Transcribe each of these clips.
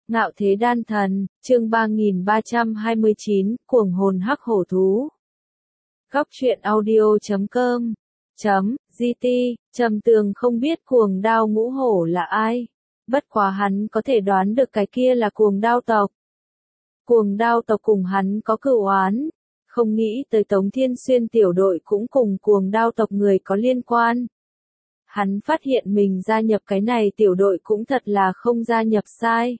Ngạo thế đan thần, chương 3329, cuồng hồn hắc hổ thú. Góc truyện audio.com .gt, Trầm Tường không biết cuồng đao ngũ hổ là ai. Bất quá hắn có thể đoán được cái kia là cuồng đao tộc. Cuồng đao tộc cùng hắn có cửu oán. Không nghĩ tới Tống Thiên Xuyên tiểu đội cũng cùng cuồng đao tộc người có liên quan. Hắn phát hiện mình gia nhập cái này tiểu đội cũng thật là không gia nhập sai.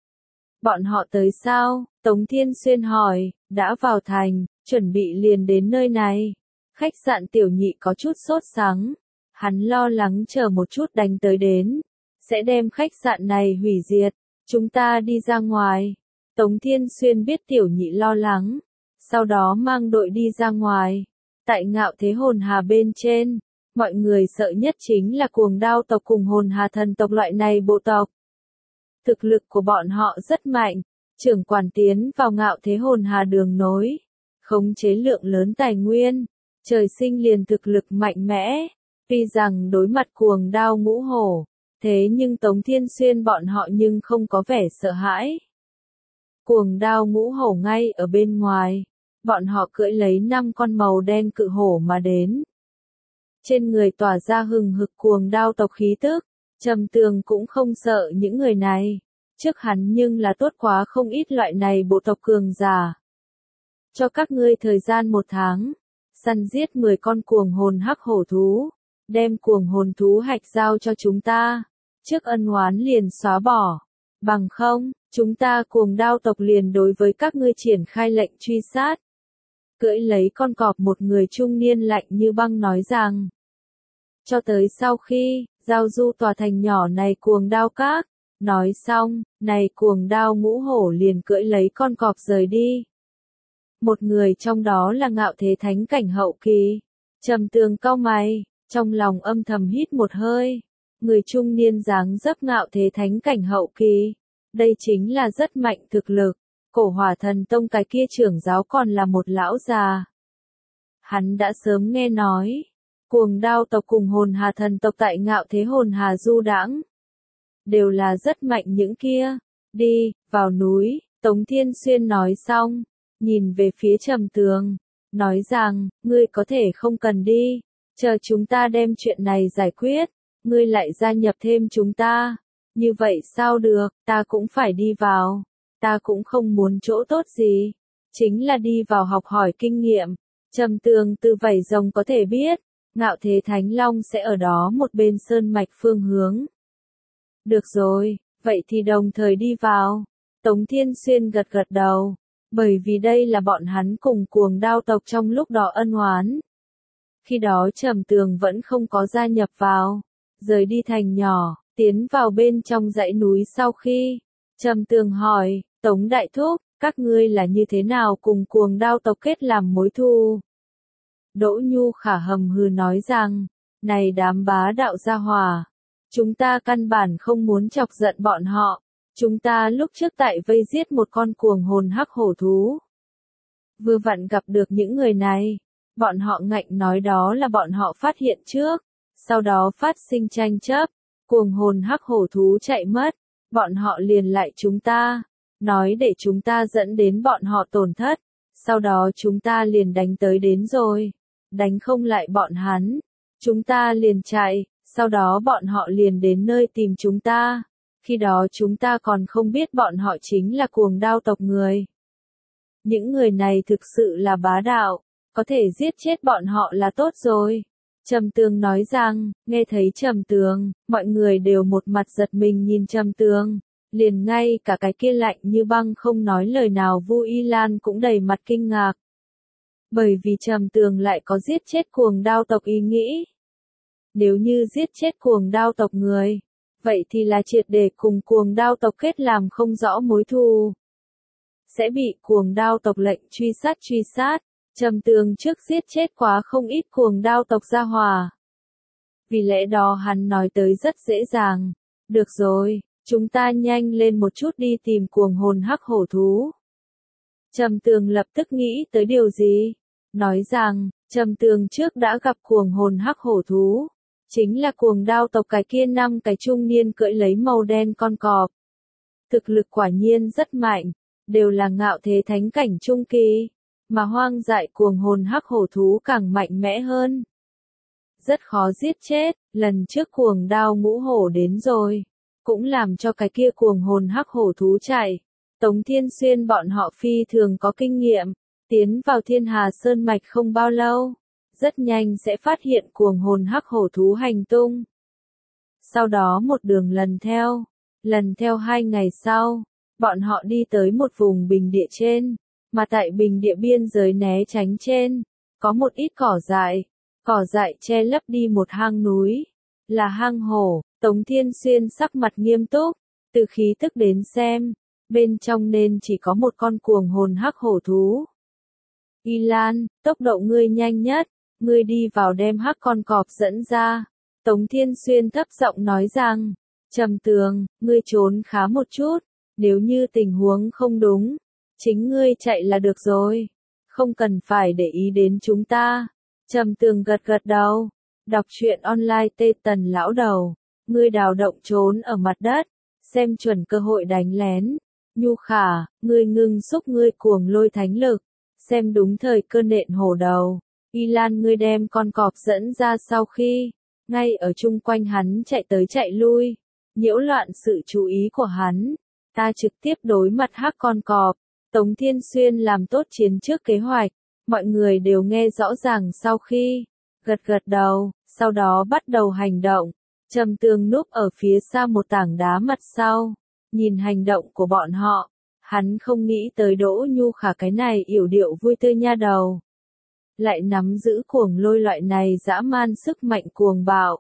Bọn họ tới sao? Tống Thiên Xuyên hỏi, đã vào thành, chuẩn bị liền đến nơi này. Khách sạn tiểu nhị có chút sốt sắng. Hắn lo lắng chờ một chút đánh tới đến. Sẽ đem khách sạn này hủy diệt. Chúng ta đi ra ngoài. Tống Thiên Xuyên biết tiểu nhị lo lắng. Sau đó mang đội đi ra ngoài. Tại Ngạo Thế Hồn Hà bên trên. Mọi người sợ nhất chính là cuồng đao tộc cùng hồn hà thần tộc loại này bộ tộc. Thực lực của bọn họ rất mạnh, trưởng quản tiến vào Ngạo Thế Hồn Hà đường nối, khống chế lượng lớn tài nguyên, trời sinh liền thực lực mạnh mẽ. Tuy rằng đối mặt cuồng đao ngũ hổ, thế nhưng Tống Thiên Xuyên bọn họ nhưng không có vẻ sợ hãi. Cuồng đao ngũ hổ ngay ở bên ngoài, bọn họ cưỡi lấy 5 con màu đen cự hổ mà đến. Trên người tỏa ra hừng hực cuồng đao tộc khí tức, Trầm Tường cũng không sợ những người này. Trước hắn nhưng là tốt quá không ít loại này bộ tộc cường giả. Cho các ngươi thời gian 1 tháng, săn giết 10 con cuồng hồn hắc hổ thú, đem cuồng hồn thú hạch giao cho chúng ta, trước ân oán liền xóa bỏ, bằng không, chúng ta cuồng đao tộc liền đối với các ngươi triển khai lệnh truy sát. Cưỡi lấy con cọp một người trung niên lạnh như băng nói rằng, cho tới sau khi giao du tòa thành nhỏ này cuồng đao các, nói xong, này cuồng đao ngũ hổ liền cưỡi lấy con cọp rời đi. Một người trong đó là Ngạo Thế thánh cảnh hậu kỳ. Trầm Tường cau mày, trong lòng âm thầm hít một hơi. Người trung niên dáng dấp Ngạo Thế thánh cảnh hậu kỳ. Đây chính là rất mạnh thực lực. Cổ Hỏa Thần Tông cái kia trưởng giáo còn là một lão già. Hắn đã sớm nghe nói, cuồng đao tộc cùng hồn hà thần tộc tại Ngạo Thế Hồn Hà du đãng, đều là rất mạnh những kia. Đi, vào núi, Tống Thiên Xuyên nói xong, nhìn về phía Trầm Tường, nói rằng, ngươi có thể không cần đi, chờ chúng ta đem chuyện này giải quyết, ngươi lại gia nhập thêm chúng ta. Như vậy sao được, ta cũng phải đi vào, ta cũng không muốn chỗ tốt gì, chính là đi vào học hỏi kinh nghiệm. Trầm Tường từ vảy rồng có thể biết, Ngạo Thế Thánh Long sẽ ở đó một bên sơn mạch phương hướng. Được rồi, vậy thì đồng thời đi vào. Tống Thiên Xuyên gật gật đầu, bởi vì đây là bọn hắn cùng cuồng đao tộc trong lúc đó ân oán. Khi đó Trầm Tường vẫn không có gia nhập vào, rời đi thành nhỏ, tiến vào bên trong dãy núi sau khi. Trầm Tường hỏi, Tống Đại Thúc, các ngươi là như thế nào cùng cuồng đao tộc kết làm mối thù? Đỗ Nhu Khả hầm hừ nói rằng, này đám bá đạo gia hỏa, chúng ta căn bản không muốn chọc giận bọn họ. Chúng ta lúc trước tại vây giết một con cuồng hồn hắc hổ thú. Vừa vặn gặp được những người này. Bọn họ ngạnh nói đó là bọn họ phát hiện trước. Sau đó phát sinh tranh chấp. Cuồng hồn hắc hổ thú chạy mất. Bọn họ liền lại chúng ta. Nói để chúng ta dẫn đến bọn họ tổn thất. Sau đó chúng ta liền đánh tới đến rồi. Đánh không lại bọn hắn. Chúng ta liền chạy. Sau đó bọn họ liền đến nơi tìm chúng ta. Khi đó chúng ta còn không biết bọn họ chính là cuồng đao tộc người. Những người này thực sự là bá đạo, có thể giết chết bọn họ là tốt rồi. Trầm Tường nói rằng, nghe thấy Trầm Tường, mọi người đều một mặt giật mình nhìn Trầm Tường, liền ngay cả cái kia lạnh như băng không nói lời nào Vu Y Lan cũng đầy mặt kinh ngạc. Bởi vì Trầm Tường lại có giết chết cuồng đao tộc ý nghĩ. Nếu như giết chết cuồng đao tộc người, vậy thì là triệt để cùng cuồng đao tộc kết làm không rõ mối thù. Sẽ bị cuồng đao tộc lệnh truy sát. Trầm Tường trước giết chết quá không ít cuồng đao tộc gia hỏa. Vì lẽ đó hắn nói tới rất dễ dàng. Được rồi, chúng ta nhanh lên một chút đi tìm cuồng hồn hắc hổ thú. Trầm Tường lập tức nghĩ tới điều gì? Nói rằng, Trầm Tường trước đã gặp cuồng hồn hắc hổ thú. Chính là cuồng đao tộc cái kia 5 cái trung niên cưỡi lấy màu đen con cọp. thực lực quả nhiên rất mạnh, đều là ngạo thế thánh cảnh trung kỳ, mà hoang dại cuồng hồn hắc hổ thú càng mạnh mẽ hơn. Rất khó giết chết, lần trước cuồng đao ngũ hổ đến rồi, cũng làm cho cái kia cuồng hồn hắc hổ thú chạy. Tống Thiên Xuyên bọn họ phi thường có kinh nghiệm, tiến vào Thiên Hà Sơn Mạch không bao lâu, rất nhanh sẽ phát hiện cuồng hồn hắc hổ thú hành tung. Sau đó một đường lần theo 2 ngày sau, bọn họ đi tới một vùng bình địa trên, mà tại bình địa biên giới né tránh trên, có một ít cỏ dại che lấp đi một hang núi, là hang hổ. Tống Thiên Xuyên sắc mặt nghiêm túc, từ khí tức đến xem, bên trong nên chỉ có một con cuồng hồn hắc hổ thú. Y Lan, tốc độ ngươi nhanh nhất, ngươi đi vào đem hắc con cọp dẫn ra. Tống Thiên Xuyên thấp giọng nói rằng, Trầm Tường, ngươi trốn khá một chút, nếu như tình huống không đúng, chính ngươi chạy là được rồi, không cần phải để ý đến chúng ta. Trầm Tường gật gật đầu, đọc truyện online Tê Tần lão đầu, ngươi đào động trốn ở mặt đất, xem chuẩn cơ hội đánh lén. Nhu Khả, ngươi ngưng xúc ngươi cuồng lôi thánh lực, xem đúng thời cơ nện hổ đầu. Y Lan, ngươi đem con cọp dẫn ra sau khi, ngay ở chung quanh hắn chạy tới chạy lui, nhiễu loạn sự chú ý của hắn, ta trực tiếp đối mặt hắc con cọp. Tống Thiên Xuyên làm tốt chiến trước kế hoạch, mọi người đều nghe rõ ràng sau khi, gật gật đầu, sau đó bắt đầu hành động. Trầm Tường núp ở phía xa một tảng đá mặt sau, nhìn hành động của bọn họ, hắn không nghĩ tới Đỗ Nhu Khả cái này yểu điệu vui tươi nha đầu, lại nắm giữ cuồng lôi loại này dã man sức mạnh cuồng bạo.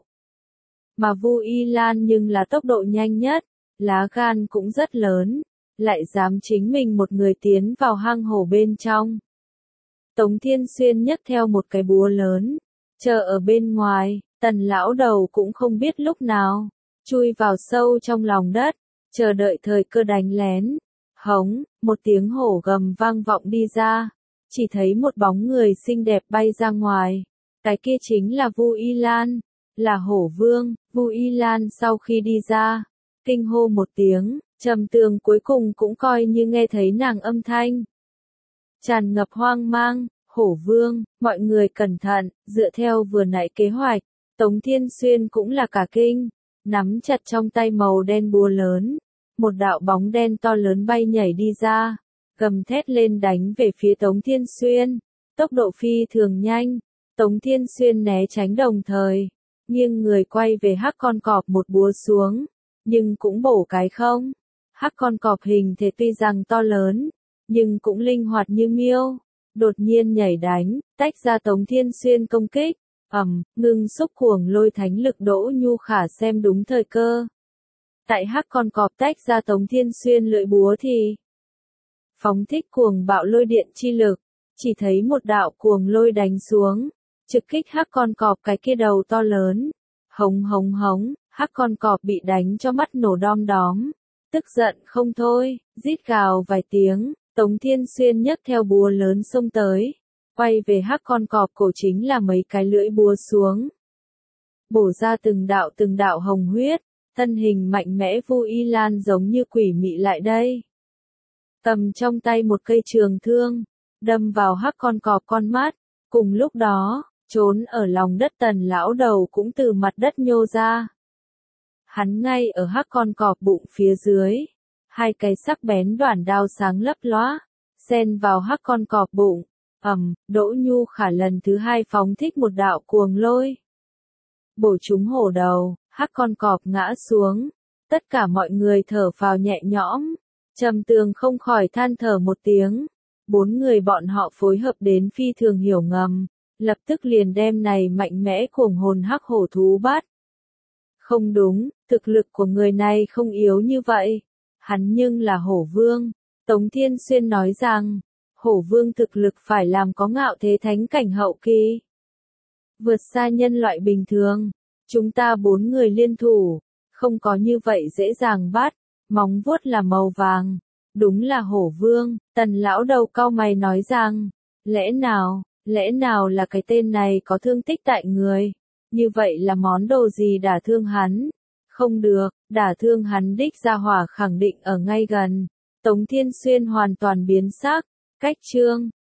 Mà Vu Y Lan nhưng là tốc độ nhanh nhất, lá gan cũng rất lớn, lại dám chính mình một người tiến vào hang hổ bên trong. Tống Thiên Xuyên nhấc theo một cái búa lớn, chờ ở bên ngoài, Tần lão đầu cũng không biết lúc nào, chui vào sâu trong lòng đất, chờ đợi thời cơ đánh lén. Hống, một tiếng hổ gầm vang vọng đi ra, chỉ thấy một bóng người xinh đẹp bay ra ngoài, cái kia chính là Vu Y Lan, là hổ vương. Vu Y Lan sau khi đi ra, kinh hô một tiếng, Trầm Tường cuối cùng cũng coi như nghe thấy nàng âm thanh. Tràn ngập hoang mang, hổ vương, mọi người cẩn thận, dựa theo vừa nãy kế hoạch, Tống Thiên Xuyên cũng là cả kinh, nắm chặt trong tay màu đen búa lớn, một đạo bóng đen to lớn bay nhảy đi ra, gầm thét lên đánh về phía Tống Thiên Xuyên, tốc độ phi thường nhanh, Tống Thiên Xuyên né tránh đồng thời, nghiêng người quay về hắc con cọp một búa xuống, nhưng cũng bổ cái không. Hắc con cọp hình thể tuy rằng to lớn, nhưng cũng linh hoạt như miêu, đột nhiên nhảy đánh, tách ra Tống Thiên Xuyên công kích. Ngưng xúc cuồng lôi thánh lực. Đỗ Nhu Khả xem đúng thời cơ. Tại hắc con cọp tách ra Tống Thiên Xuyên lưỡi búa thì phóng thích cuồng bạo lôi điện chi lực, chỉ thấy một đạo cuồng lôi đánh xuống, trực kích hắc con cọp cái kia đầu to lớn. Hống hống hống, hắc con cọp bị đánh cho mắt nổ đom đóm, tức giận không thôi, rít gào vài tiếng, Tống Thiên Xuyên nhấc theo búa lớn xông tới, quay về hắc con cọp cổ chính là mấy cái lưỡi búa xuống. Bổ ra từng đạo hồng huyết, thân hình mạnh mẽ Vu Y Lan giống như quỷ mị lại đây. Cầm trong tay một cây trường thương, đâm vào hắc con cọp con mắt, cùng lúc đó, trốn ở lòng đất Tần lão đầu cũng từ mặt đất nhô ra. Hắn ngay ở hắc con cọp bụng phía dưới, hai cái sắc bén đoản đao sáng lấp lóa, xen vào hắc con cọp bụng. Đỗ Nhu Khả lần thứ hai phóng thích một đạo cuồng lôi, bổ trúng hổ đầu, hắc con cọp ngã xuống, tất cả mọi người thở phào nhẹ nhõm. Trầm Tường không khỏi than thở một tiếng, 4 người bọn họ phối hợp đến phi thường hiểu ngầm, lập tức liền đem này mạnh mẽ cuồng hồn hắc hổ thú bắt. Không đúng, thực lực của người này không yếu như vậy, hắn nhưng là hổ vương. Tống Thiên Xuyên nói rằng, hổ vương thực lực phải làm có ngạo thế thánh cảnh hậu kỳ, vượt xa nhân loại bình thường. Chúng ta 4 người liên thủ, không có như vậy dễ dàng bắt. Móng vuốt là màu vàng, đúng là hổ vương. Tần lão đầu cau mày nói rằng, lẽ nào là cái tên này có thương tích tại người, như vậy là món đồ gì đả thương hắn? Không được, đả thương hắn đích gia hỏa khẳng định ở ngay gần. Tống Thiên Xuyên hoàn toàn biến sắc, cách chương